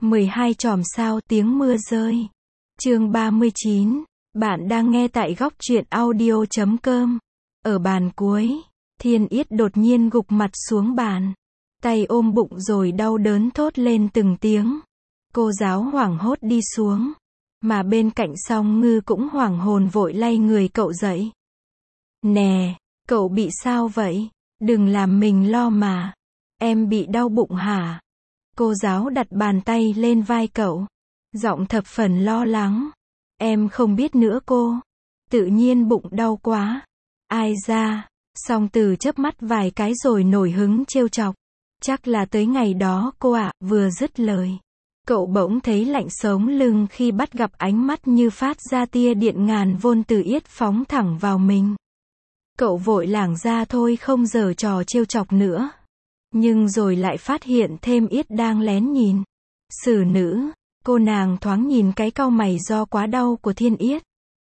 12 chòm sao tiếng mưa rơi. Chương 39. Bạn đang nghe tại góc truyện audio.com. Ở bàn cuối, Thiên Yết đột nhiên gục mặt xuống bàn. Tay ôm bụng rồi đau đớn thốt lên từng tiếng. Cô giáo hoảng hốt đi xuống. Mà bên cạnh Song Ngư cũng hoảng hồn vội lay người cậu dậy. Nè, cậu bị sao vậy? Đừng làm mình lo mà. Em bị đau bụng hả? Cô giáo đặt bàn tay lên vai cậu. Giọng thập phần lo lắng. Em không biết nữa cô. Tự nhiên bụng đau quá. Ai ra? Song Từ chớp mắt vài cái rồi nổi hứng trêu chọc. Chắc là tới ngày đó cô ạ. Vừa dứt lời, cậu bỗng thấy lạnh sống lưng khi bắt gặp ánh mắt như phát ra tia điện ngàn vôn từ Yết phóng thẳng vào mình. Cậu vội lảng ra thôi không giở trò trêu chọc nữa. Nhưng rồi lại phát hiện thêm Yết đang lén nhìn. Xử nữ, cô nàng thoáng nhìn cái cau mày do quá đau của Thiên Yết.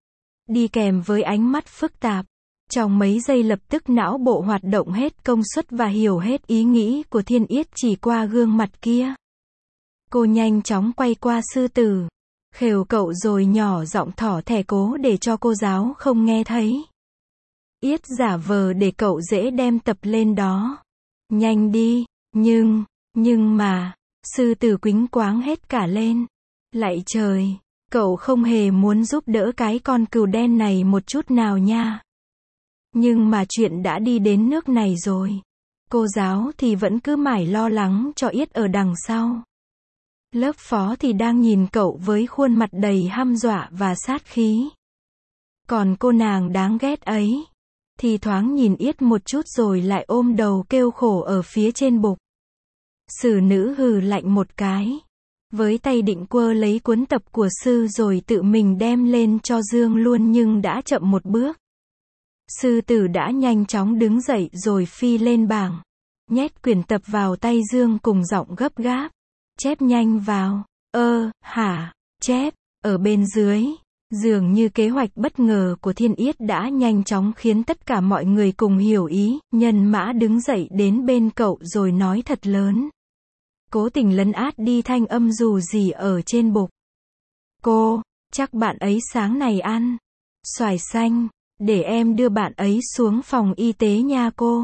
Đi kèm với ánh mắt phức tạp. Trong mấy giây lập tức não bộ hoạt động hết công suất và hiểu hết ý nghĩ của Thiên Yết chỉ qua gương mặt kia. Cô nhanh chóng quay qua Sư Tử. Khều cậu rồi nhỏ giọng thỏ thẻ cố để cho cô giáo không nghe thấy. Yết giả vờ để cậu dễ đem tập lên đó. Nhanh đi, nhưng mà, Sư Tử quĩnh quáng hết cả lên. Lạy trời, cậu không hề muốn giúp đỡ cái con cừu đen này một chút nào nha. Nhưng mà chuyện đã đi đến nước này rồi. Cô giáo thì vẫn cứ mải lo lắng cho Yết ở đằng sau. Lớp phó thì đang nhìn cậu với khuôn mặt đầy hăm dọa và sát khí. Còn cô nàng đáng ghét ấy, thì thoáng nhìn Yết một chút rồi lại ôm đầu kêu khổ ở phía trên bục. Xử nữ hừ lạnh một cái. Với tay định quơ lấy cuốn tập của sư rồi tự mình đem lên cho Dương luôn nhưng đã chậm một bước. Sư Tử đã nhanh chóng đứng dậy rồi phi lên bảng. Nhét quyển tập vào tay Dương cùng giọng gấp gáp. Chép nhanh vào. Hả, chép. Ở bên dưới, dường như kế hoạch bất ngờ của Thiên Yết đã nhanh chóng khiến tất cả mọi người cùng hiểu ý. Nhân Mã đứng dậy đến bên cậu rồi nói thật lớn. Cố tình lấn át đi thanh âm dù gì ở trên bục. Cô, chắc bạn ấy sáng này ăn xoài xanh. Để em đưa bạn ấy xuống phòng y tế nha cô.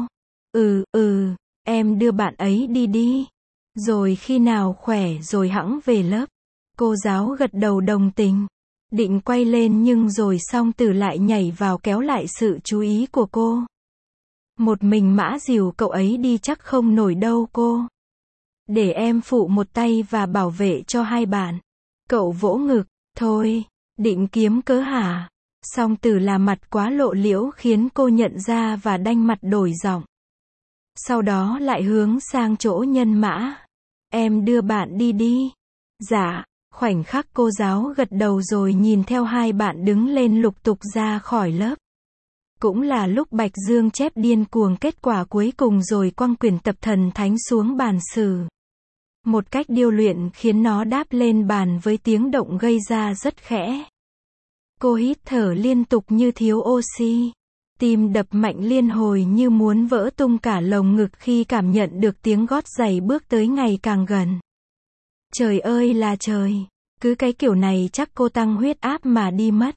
Em đưa bạn ấy đi. Rồi khi nào khỏe rồi hẵng về lớp. Cô giáo gật đầu đồng tình. Định quay lên nhưng rồi Song Tử lại nhảy vào kéo lại sự chú ý của cô. Một mình Mã dìu cậu ấy đi chắc không nổi đâu cô. Để em phụ một tay và bảo vệ cho hai bạn. Cậu vỗ ngực. Thôi, định kiếm cớ hả? Song Tử là mặt quá lộ liễu khiến cô nhận ra và đanh mặt đổi giọng. Sau đó lại hướng sang chỗ Nhân Mã. Em đưa bạn đi. Dạ, khoảnh khắc cô giáo gật đầu rồi nhìn theo hai bạn đứng lên lục tục ra khỏi lớp. Cũng là lúc Bạch Dương chép điên cuồng kết quả cuối cùng rồi quăng quyển tập thần thánh xuống bàn sử. Một cách điêu luyện khiến nó đáp lên bàn với tiếng động gây ra rất khẽ. Cô hít thở liên tục như thiếu oxy. Tim đập mạnh liên hồi như muốn vỡ tung cả lồng ngực khi cảm nhận được tiếng gót giày bước tới ngày càng gần. Trời ơi là trời. Cứ cái kiểu này chắc cô tăng huyết áp mà đi mất.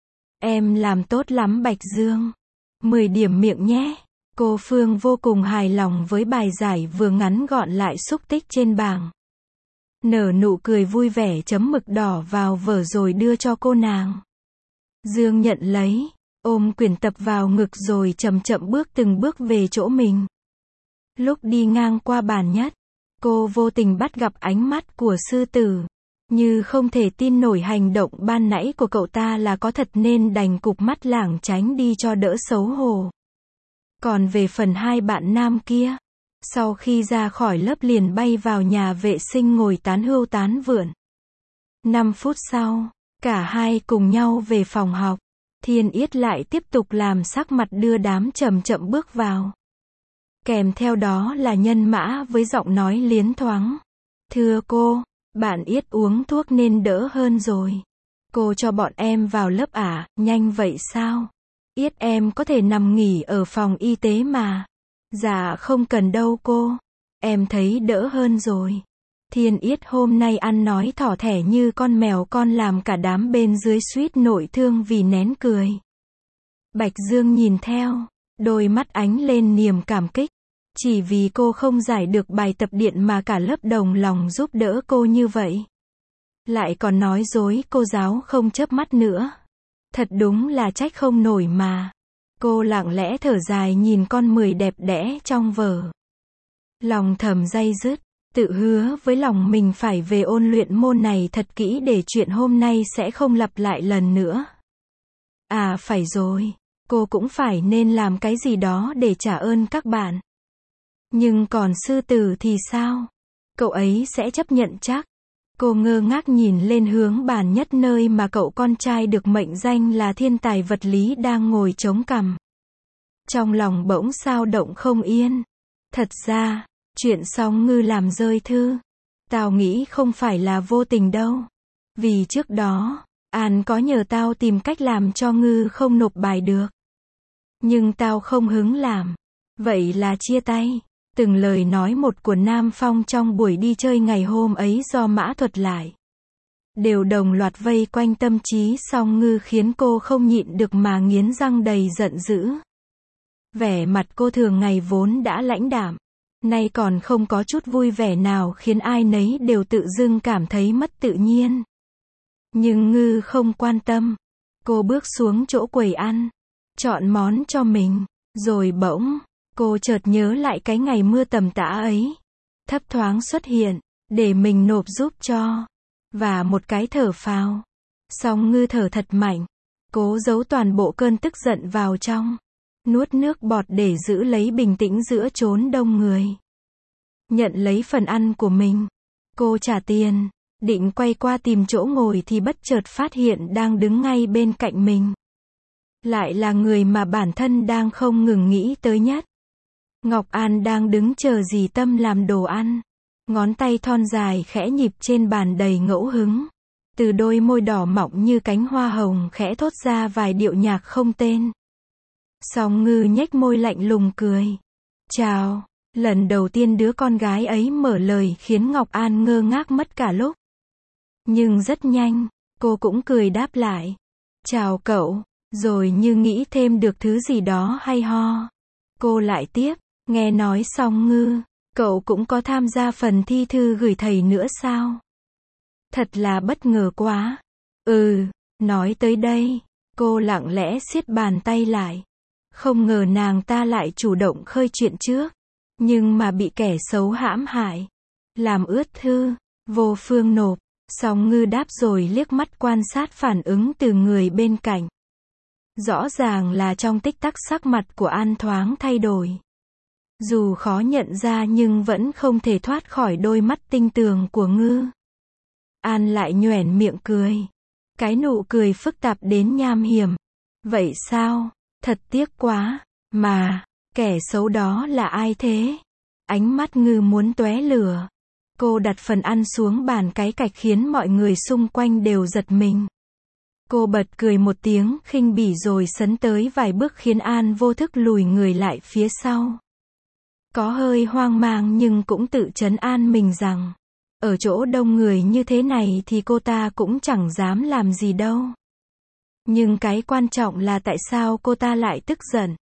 Em làm tốt lắm Bạch Dương. 10 điểm miệng nhé. Cô Phương vô cùng hài lòng với bài giải vừa ngắn gọn lại xúc tích trên bảng. Nở nụ cười vui vẻ chấm mực đỏ vào vở rồi đưa cho cô nàng. Dương nhận lấy, ôm quyển tập vào ngực rồi chậm chậm bước từng bước về chỗ mình. Lúc đi ngang qua bàn nhất, cô vô tình bắt gặp ánh mắt của Sư Tử. Như không thể tin nổi hành động ban nãy của cậu ta là có thật nên đành cụp mắt lảng tránh đi cho đỡ xấu hổ. Còn về phần hai bạn nam kia, sau khi ra khỏi lớp liền bay vào nhà vệ sinh ngồi tán hươu tán vượn. 5 phút sau, cả hai cùng nhau về phòng học. Thiên Yết lại tiếp tục làm sắc mặt đưa đám chậm chậm bước vào. Kèm theo đó là Nhân Mã với giọng nói liến thoáng. Thưa cô, bạn Yết uống thuốc nên đỡ hơn rồi. Cô cho bọn em vào lớp à, nhanh vậy sao? Yết em có thể nằm nghỉ ở phòng y tế mà. Dạ không cần đâu cô. Em thấy đỡ hơn rồi. Thiên Yết hôm nay ăn nói thỏ thẻ như con mèo con làm cả đám bên dưới suýt nội thương vì nén cười. Bạch Dương nhìn theo, đôi mắt ánh lên niềm cảm kích. Chỉ vì cô không giải được bài tập điện mà cả lớp đồng lòng giúp đỡ cô như vậy. Lại còn nói dối cô giáo không chớp mắt nữa. Thật đúng là trách không nổi mà. Cô lặng lẽ thở dài nhìn con 10 đẹp đẽ trong vở. Lòng thầm day dứt, tự hứa với lòng mình phải về ôn luyện môn này thật kỹ để chuyện hôm nay sẽ không lặp lại lần nữa. À phải rồi, cô cũng phải nên làm cái gì đó để trả ơn các bạn. Nhưng còn sư tử thì sao? Cậu ấy sẽ chấp nhận chắc. Cô ngơ ngác nhìn lên hướng bàn nhất nơi mà cậu con trai được mệnh danh là thiên tài vật lý đang ngồi chống cằm. Trong lòng bỗng xao động không yên. Thật ra, chuyện Song Ngư làm rơi thư. Tao nghĩ không phải là vô tình đâu. Vì trước đó, An có nhờ tao tìm cách làm cho Ngư không nộp bài được. Nhưng tao không hứng làm. Vậy là chia tay. Từng lời nói một của Nam Phong trong buổi đi chơi ngày hôm ấy do Mã thuật lại. Đều đồng loạt vây quanh tâm trí Song Ngư khiến cô không nhịn được mà nghiến răng đầy giận dữ. Vẻ mặt cô thường ngày vốn đã lãnh đạm. Nay còn không có chút vui vẻ nào khiến ai nấy đều tự dưng cảm thấy mất tự nhiên. Nhưng Ngư không quan tâm. Cô bước xuống chỗ quầy ăn. Chọn món cho mình. Rồi bỗng, cô chợt nhớ lại cái ngày mưa tầm tã ấy. Thấp thoáng xuất hiện, để mình nộp giúp cho. Và một cái thở phào. Song Ngư thở thật mạnh. Cố giấu toàn bộ cơn tức giận vào trong. Nuốt nước bọt để giữ lấy bình tĩnh giữa chốn đông người. Nhận lấy phần ăn của mình. Cô trả tiền. Định quay qua tìm chỗ ngồi thì bất chợt phát hiện đang đứng ngay bên cạnh mình. Lại là người mà bản thân đang không ngừng nghĩ tới nhất. Ngọc An đang đứng chờ dì Tâm làm đồ ăn. Ngón tay thon dài khẽ nhịp trên bàn đầy ngẫu hứng. Từ đôi môi đỏ mọng như cánh hoa hồng khẽ thốt ra vài điệu nhạc không tên. Song Ngư nhếch môi lạnh lùng cười. Chào. Lần đầu tiên đứa con gái ấy mở lời khiến Ngọc An ngơ ngác mất cả lúc. Nhưng rất nhanh, cô cũng cười đáp lại. Chào cậu. Rồi như nghĩ thêm được thứ gì đó hay ho. Cô lại tiếp. Nghe nói Song Ngư, cậu cũng có tham gia phần thi thư gửi thầy nữa sao? Thật là bất ngờ quá. Nói tới đây, cô lặng lẽ siết bàn tay lại. Không ngờ nàng ta lại chủ động khơi chuyện trước. Nhưng mà bị kẻ xấu hãm hại. Làm ướt thư, vô phương nộp. Song Ngư đáp rồi liếc mắt quan sát phản ứng từ người bên cạnh. Rõ ràng là trong tích tắc sắc mặt của An thoáng thay đổi. Dù khó nhận ra nhưng vẫn không thể thoát khỏi đôi mắt tinh tường của Ngư. An lại nhoẻn miệng cười. Cái nụ cười phức tạp đến nham hiểm. Vậy sao? Thật tiếc quá. Mà, kẻ xấu đó là ai thế? Ánh mắt Ngư muốn tóe lửa. Cô đặt phần ăn xuống bàn cái cạch khiến mọi người xung quanh đều giật mình. Cô bật cười một tiếng khinh bỉ rồi sấn tới vài bước khiến An vô thức lùi người lại phía sau. Có hơi hoang mang nhưng cũng tự trấn an mình rằng, ở chỗ đông người như thế này thì cô ta cũng chẳng dám làm gì đâu. Nhưng cái quan trọng là tại sao cô ta lại tức giận.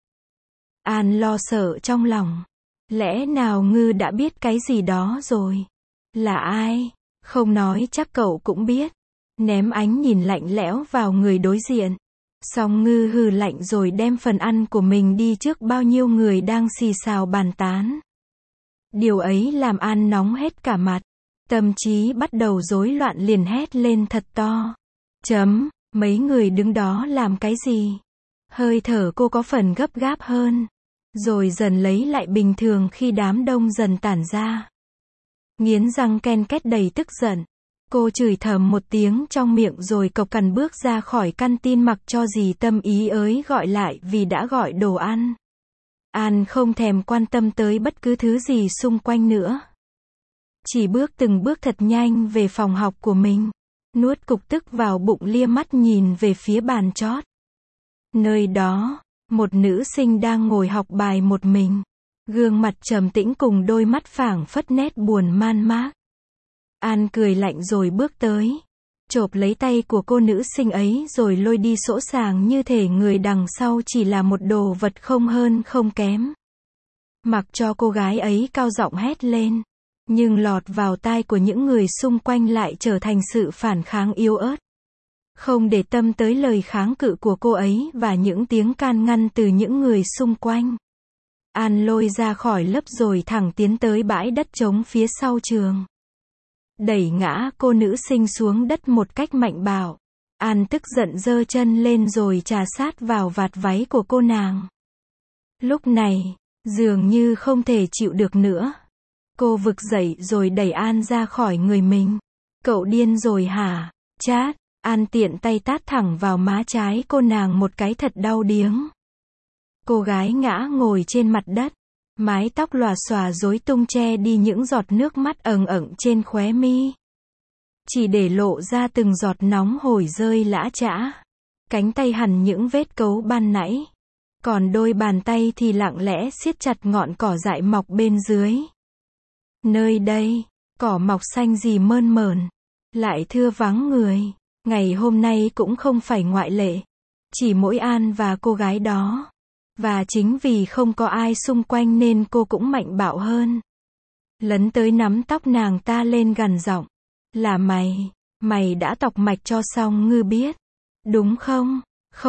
An lo sợ trong lòng. Lẽ nào Ngư đã biết cái gì đó rồi? Là ai? Không nói chắc cậu cũng biết. Ném ánh nhìn lạnh lẽo vào người đối diện. Song Ngư hừ lạnh rồi đem phần ăn của mình đi trước bao nhiêu người đang xì xào bàn tán. Điều ấy làm An nóng hết cả mặt. Tâm trí bắt đầu rối loạn liền hét lên thật to. Mấy người đứng đó làm cái gì? Hơi thở cô có phần gấp gáp hơn. Rồi dần lấy lại bình thường khi đám đông dần tản ra. Nghiến răng ken két đầy tức giận. Cô chửi thầm một tiếng trong miệng rồi cộc cằn bước ra khỏi căn tin mặc cho dì Tâm ý ới gọi lại vì đã gọi đồ ăn. An không thèm quan tâm tới bất cứ thứ gì xung quanh nữa. Chỉ bước từng bước thật nhanh về phòng học của mình. Nuốt cục tức vào bụng lia mắt nhìn về phía bàn chót. Nơi đó, một nữ sinh đang ngồi học bài một mình. Gương mặt trầm tĩnh cùng đôi mắt phảng phất nét buồn man mác. An cười lạnh rồi bước tới, chộp lấy tay của cô nữ sinh ấy rồi lôi đi sỗ sàng như thể người đằng sau chỉ là một đồ vật không hơn không kém. Mặc cho cô gái ấy cao giọng hét lên, nhưng lọt vào tai của những người xung quanh lại trở thành sự phản kháng yếu ớt. Không để tâm tới lời kháng cự của cô ấy và những tiếng can ngăn từ những người xung quanh. An lôi ra khỏi lớp rồi thẳng tiến tới bãi đất trống phía sau trường. Đẩy ngã cô nữ sinh xuống đất một cách mạnh bạo. An tức giận giơ chân lên rồi chà sát vào vạt váy của cô nàng. Lúc này, dường như không thể chịu được nữa. Cô vực dậy rồi đẩy An ra khỏi người mình. Cậu điên rồi hả? Chát! An tiện tay tát thẳng vào má trái cô nàng một cái thật đau điếng. Cô gái ngã ngồi trên mặt đất. Mái tóc lòa xòa rối tung che đi những giọt nước mắt ẩn ẩn trên khóe mi. Chỉ để lộ ra từng giọt nóng hổi rơi lã chã. Cánh tay hằn những vết cấu ban nãy. Còn đôi bàn tay thì lặng lẽ siết chặt ngọn cỏ dại mọc bên dưới. Nơi đây, cỏ mọc xanh gì mơn mởn, lại thưa vắng người. Ngày hôm nay cũng không phải ngoại lệ. Chỉ mỗi An và cô gái đó. Và chính vì không có ai xung quanh nên cô cũng mạnh bạo hơn. Lấn tới nắm tóc nàng ta lên gằn giọng. Là mày đã tọc mạch cho xong ngư biết. Đúng không?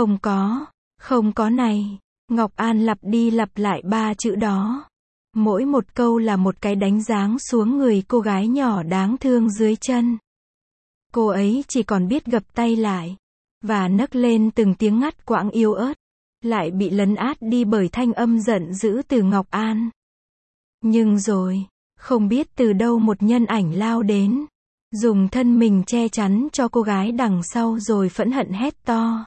Không có này. Ngọc An lặp đi lặp lại 3 chữ đó. Mỗi một câu là một cái đánh giáng xuống người cô gái nhỏ đáng thương dưới chân. Cô ấy chỉ còn biết gập tay lại. Và nấc lên từng tiếng ngắt quãng yếu ớt. Lại bị lấn át đi bởi thanh âm giận dữ từ Ngọc An. Nhưng rồi, không biết từ đâu một nhân ảnh lao đến. Dùng thân mình che chắn cho cô gái đằng sau rồi phẫn hận hét to.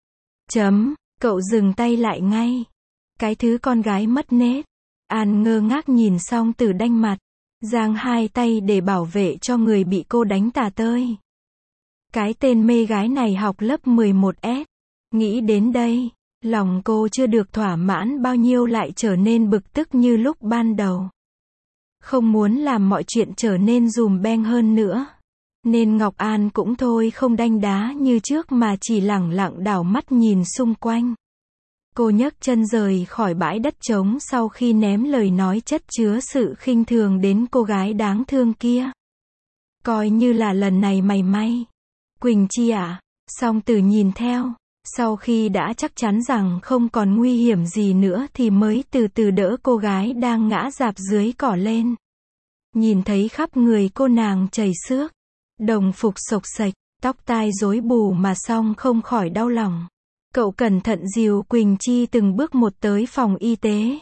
Cậu dừng tay lại ngay. Cái thứ con gái mất nết. An ngơ ngác nhìn Song Tử đanh mặt. Giang hai tay để bảo vệ cho người bị cô đánh tả tơi. Cái tên mê gái này học lớp 11S. Nghĩ đến đây, lòng cô chưa được thỏa mãn bao nhiêu lại trở nên bực tức như lúc ban đầu. Không muốn làm mọi chuyện trở nên dùm beng hơn nữa. Nên Ngọc An cũng thôi không đanh đá như trước mà chỉ lẳng lặng đảo mắt nhìn xung quanh. Cô nhấc chân rời khỏi bãi đất trống sau khi ném lời nói chất chứa sự khinh thường đến cô gái đáng thương kia. Coi như là lần này mày may. Quỳnh Chi à? Song Tử nhìn theo. Sau khi đã chắc chắn rằng không còn nguy hiểm gì nữa thì mới từ từ đỡ cô gái đang ngã rạp dưới cỏ lên. Nhìn thấy khắp người cô nàng chảy xước. Đồng phục xộc xệch, tóc tai rối bù mà Song không khỏi đau lòng. Cậu cẩn thận dìu Quỳnh Chi từng bước một tới phòng y tế.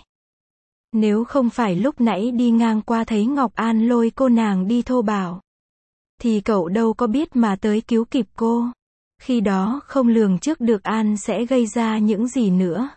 Nếu không phải lúc nãy đi ngang qua thấy Ngọc An lôi cô nàng đi thô bạo, thì cậu đâu có biết mà tới cứu kịp cô. Khi đó không lường trước được An sẽ gây ra những gì nữa.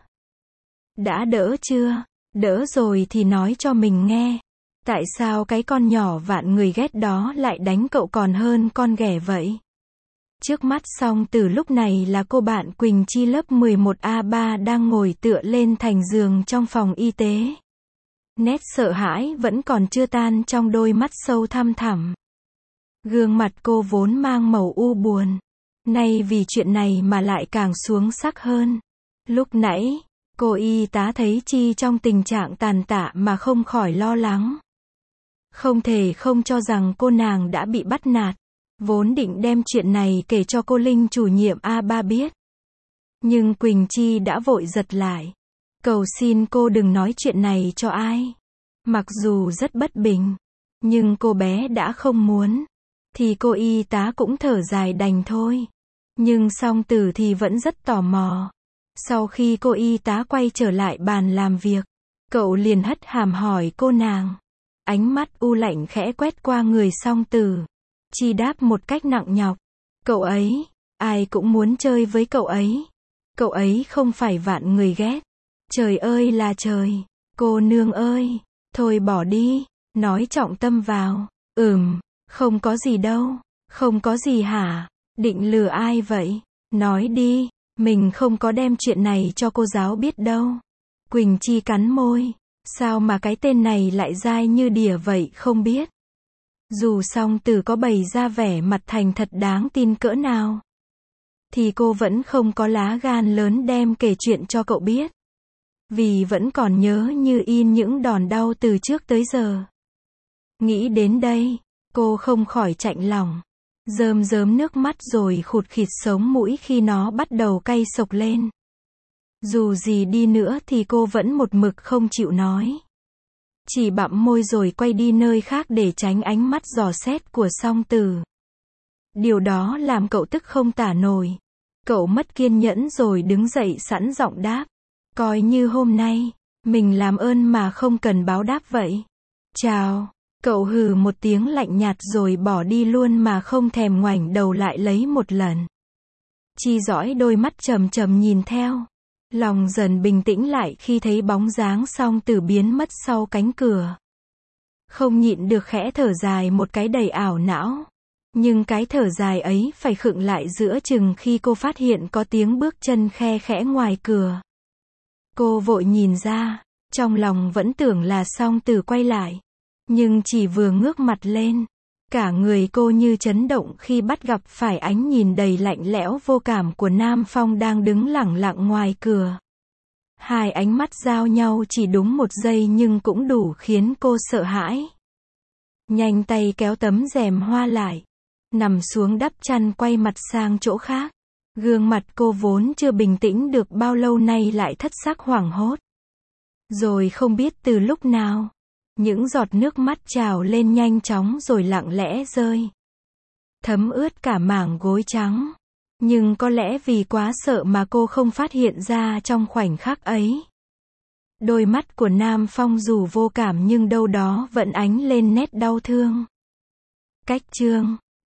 Đã đỡ chưa? Đỡ rồi thì nói cho mình nghe. Tại sao cái con nhỏ vạn người ghét đó lại đánh cậu còn hơn con ghẻ vậy? Trước mắt Song Tử lúc này là cô bạn Quỳnh Chi lớp 11A3 đang ngồi tựa lên thành giường trong phòng y tế. Nét sợ hãi vẫn còn chưa tan trong đôi mắt sâu thăm thẳm. Gương mặt cô vốn mang màu u buồn. Nay vì chuyện này mà lại càng xuống sắc hơn. Lúc nãy, cô y tá thấy Chi trong tình trạng tàn tạ mà không khỏi lo lắng. Không thể không cho rằng cô nàng đã bị bắt nạt. Vốn định đem chuyện này kể cho cô Linh chủ nhiệm A3 biết. Nhưng Quỳnh Chi đã vội giật lại. Cầu xin cô đừng nói chuyện này cho ai. Mặc dù rất bất bình, nhưng cô bé đã không muốn. Thì cô y tá cũng thở dài đành thôi. Nhưng Song Tử thì vẫn rất tò mò. Sau khi cô y tá quay trở lại bàn làm việc, cậu liền hất hàm hỏi cô nàng. Ánh mắt u lạnh khẽ quét qua người Song Tử. Chi đáp một cách nặng nhọc. Cậu ấy, ai cũng muốn chơi với cậu ấy. Cậu ấy không phải vạn người ghét. Trời ơi là trời. Cô nương ơi, thôi bỏ đi. Nói trọng tâm vào. Không có gì đâu. Không có gì hả? Định lừa ai vậy? Nói đi. Mình không có đem chuyện này cho cô giáo biết đâu. Quỳnh Chi cắn môi. Sao mà cái tên này lại dai như đỉa vậy không biết. Dù Song Tử có bày ra vẻ mặt thành thật đáng tin cỡ nào, thì cô vẫn không có lá gan lớn đem kể chuyện cho cậu biết. Vì vẫn còn nhớ như in những đòn đau từ trước tới giờ. Nghĩ đến đây, cô không khỏi chạnh lòng. Rơm rớm nước mắt rồi khụt khịt sống mũi khi nó bắt đầu cay xộc lên. Dù gì đi nữa thì cô vẫn một mực không chịu nói. Chỉ bặm môi rồi quay đi nơi khác để tránh ánh mắt dò xét của Song Tử. Điều đó làm cậu tức không tả nổi. Cậu mất kiên nhẫn rồi đứng dậy sẵn giọng đáp. Coi như hôm nay, mình làm ơn mà không cần báo đáp vậy. Chào. Cậu hừ một tiếng lạnh nhạt rồi bỏ đi luôn mà không thèm ngoảnh đầu lại lấy một lần. Chi dõi đôi mắt trầm trầm nhìn theo. Lòng dần bình tĩnh lại khi thấy bóng dáng Song Tử biến mất sau cánh cửa. Không nhịn được khẽ thở dài một cái đầy ảo não. Nhưng cái thở dài ấy phải khựng lại giữa chừng khi cô phát hiện có tiếng bước chân khe khẽ ngoài cửa. Cô vội nhìn ra, trong lòng vẫn tưởng là Song Tử quay lại. Nhưng chỉ vừa ngước mặt lên, cả người cô như chấn động khi bắt gặp phải ánh nhìn đầy lạnh lẽo vô cảm của Nam Phong đang đứng lẳng lặng ngoài cửa. Hai ánh mắt giao nhau chỉ đúng một giây nhưng cũng đủ khiến cô sợ hãi. Nhanh tay kéo tấm rèm hoa lại, nằm xuống đắp chăn quay mặt sang chỗ khác. Gương mặt cô vốn chưa bình tĩnh được bao lâu nay lại thất sắc hoảng hốt. Rồi không biết từ lúc nào, những giọt nước mắt trào lên nhanh chóng rồi lặng lẽ rơi. Thấm ướt cả mảng gối trắng. Nhưng có lẽ vì quá sợ mà cô không phát hiện ra trong khoảnh khắc ấy. Đôi mắt của Nam Phong dù vô cảm nhưng đâu đó vẫn ánh lên nét đau thương. Cách chương